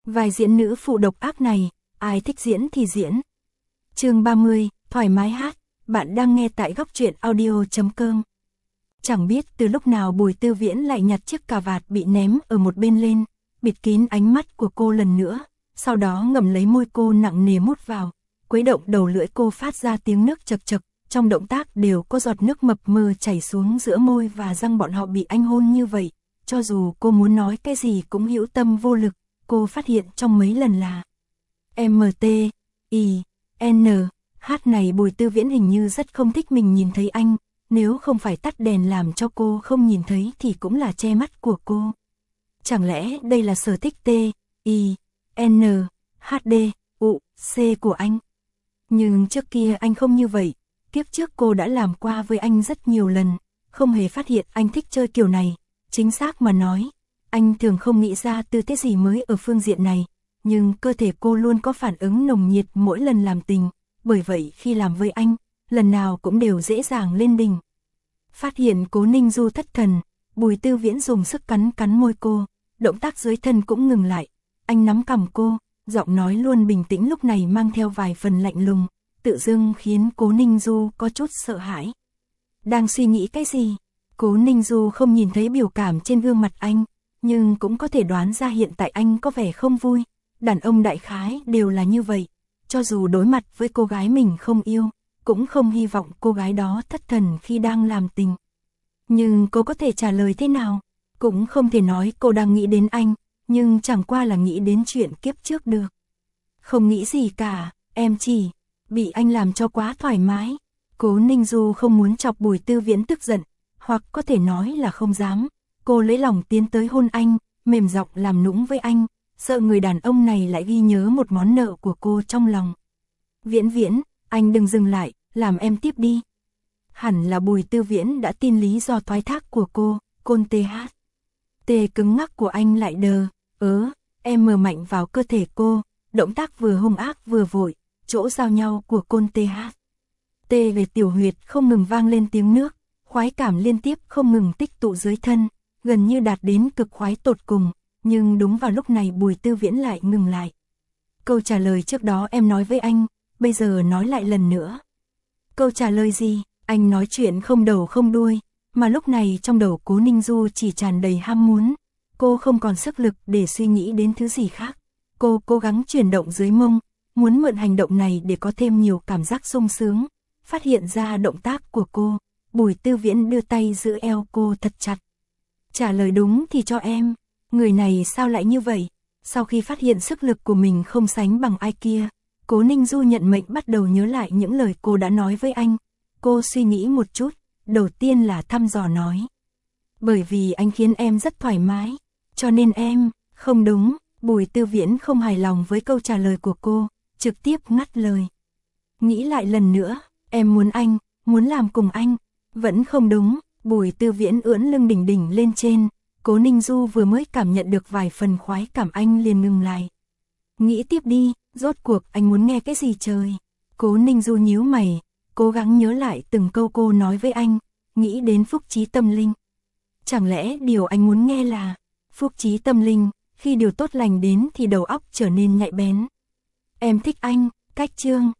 Vai diễn nữ phụ độc ác này, ai thích diễn thì diễn. Chương 30, thoải mái hát, bạn đang nghe tại góc truyện audio.com. Chẳng biết từ lúc nào Bùi Tư Viễn lại nhặt chiếc cà vạt bị ném ở một bên lên, bịt kín ánh mắt của cô lần nữa, sau đó ngậm lấy môi cô nặng nề mút vào, khuấy động đầu lưỡi cô phát ra tiếng nước chậc chậc, trong động tác đều có giọt nước mập mờ chảy xuống giữa môi và răng bọn họ bị anh hôn như vậy, cho dù cô muốn nói cái gì cũng hữu tâm vô lực, cô phát hiện trong mấy lần là hát này Bùi Tư Viễn hình như rất không thích mình nhìn thấy anh, nếu không phải tắt đèn làm cho cô không nhìn thấy thì cũng là che mắt của cô. Chẳng lẽ đây là sở thích TINHDUC của anh? Nhưng trước kia anh không như vậy, kiếp trước cô đã làm qua với anh rất nhiều lần, không hề phát hiện anh thích chơi kiểu này. Chính xác mà nói, anh thường không nghĩ ra tư thế gì mới ở phương diện này, nhưng cơ thể cô luôn có phản ứng nồng nhiệt mỗi lần làm tình, bởi vậy khi làm với anh, lần nào cũng đều dễ dàng lên đỉnh. Phát hiện Cố Ninh Du thất thần, Bùi Tư Viễn dùng sức cắn môi cô, động tác dưới thân cũng ngừng lại, anh nắm cằm cô, giọng nói luôn bình tĩnh lúc này mang theo vài phần lạnh lùng, tự dưng khiến Cố Ninh Du có chút sợ hãi. Đang suy nghĩ cái gì? Cố Ninh Du không nhìn thấy biểu cảm trên gương mặt anh, nhưng cũng có thể đoán ra hiện tại anh có vẻ không vui. Đàn ông đại khái đều là như vậy, cho dù đối mặt với cô gái mình không yêu, cũng không hy vọng cô gái đó thất thần khi đang làm tình. Nhưng cô có thể trả lời thế nào? Cũng không thể nói cô đang nghĩ đến anh, nhưng chẳng qua là nghĩ đến chuyện kiếp trước được. Không nghĩ gì cả, em chỉ bị anh làm cho quá thoải mái. Cố Ninh Du không muốn chọc Bùi Tư Viễn tức giận, hoặc có thể nói là không dám. Cô lấy lòng tiến tới hôn anh, mềm giọng làm nũng với anh, sợ người đàn ông này lại ghi nhớ một món nợ của cô trong lòng. Viễn Viễn, anh đừng dừng lại, làm em tiếp đi. Hẳn là Bùi Tư Viễn đã tin lý do thoái thác của cô, côn TH. Tê cứng ngắc của anh lại đờ, em mờ mạnh vào cơ thể cô, động tác vừa hung ác vừa vội, chỗ giao nhau của côn TH. Tê về tiểu huyệt không ngừng vang lên tiếng nước, khoái cảm liên tiếp không ngừng tích tụ dưới thân, gần như đạt đến cực khoái tột cùng, nhưng đúng vào lúc này Bùi Tư Viễn lại ngừng lại. Câu trả lời trước đó em nói với anh, bây giờ nói lại lần nữa. Câu trả lời gì? Anh nói chuyện không đầu không đuôi, mà lúc này trong đầu Cố Ninh Du chỉ tràn đầy ham muốn. Cô không còn sức lực để suy nghĩ đến thứ gì khác. Cô cố gắng chuyển động dưới mông, muốn mượn hành động này để có thêm nhiều cảm giác sung sướng. Phát hiện ra động tác của cô, Bùi Tư Viễn đưa tay giữ eo cô thật chặt. Trả lời đúng thì cho em. Người này sao lại như vậy? Sau khi phát hiện sức lực của mình không sánh bằng ai kia, Cố Ninh Du nhận mệnh bắt đầu nhớ lại những lời cô đã nói với anh. Cô suy nghĩ một chút, đầu tiên là thăm dò nói. Bởi vì anh khiến em rất thoải mái, cho nên em, không đúng. Bùi Tư Viễn không hài lòng với câu trả lời của cô, trực tiếp ngắt lời. Nghĩ lại lần nữa, em muốn anh, muốn làm cùng anh, vẫn không đúng. Bùi Tư Viễn ưỡn lưng đỉnh đỉnh lên trên, Cố Ninh Du vừa mới cảm nhận được vài phần khoái cảm anh liền ngừng lại. Nghĩ tiếp đi, rốt cuộc anh muốn nghe cái gì trời? Cố Ninh Du nhíu mày, cố gắng nhớ lại từng câu cô nói với anh, nghĩ đến phúc trí tâm linh. Chẳng lẽ điều anh muốn nghe là phúc trí tâm linh, khi điều tốt lành đến thì đầu óc trở nên nhạy bén. Em thích anh, cách chương.